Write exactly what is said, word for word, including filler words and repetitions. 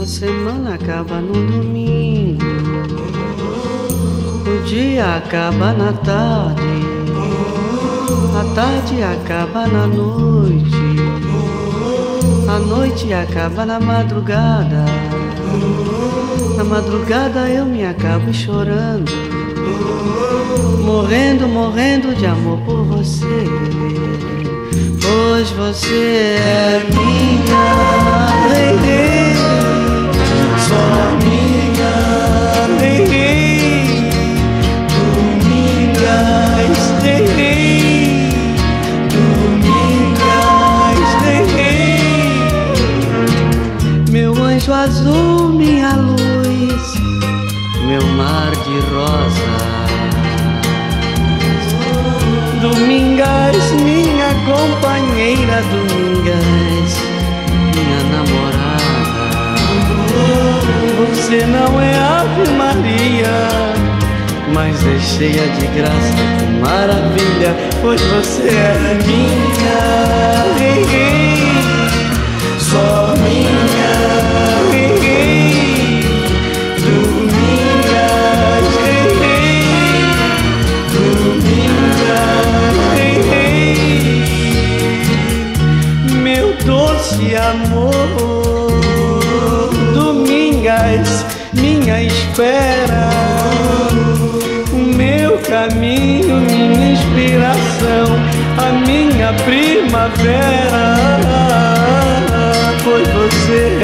semana acaba no domingo, o dia acaba na tarde, a tarde acaba na noite, a noite acaba na madrugada, na madrugada eu me acabo chorando, morrendo, morrendo de amor por você, pois você é minha, hey, hey, só minha, hey, hey, Domingas, hey, hey, Domingas, hey, hey, meu anjo azul, minha luz, meu mar de rosa. Domingas, minha companheira, Domingas, minha namorada. Você não é Ave Maria, mas é cheia de graça, que maravilha, pois você é minha, hey, hey, só minha, hey, hey, Domingas, hey, hey, Domingas, hey, hey, meu doce amor, Domingas, minha espera, o meu caminho, minha inspiração, a minha primavera, pois você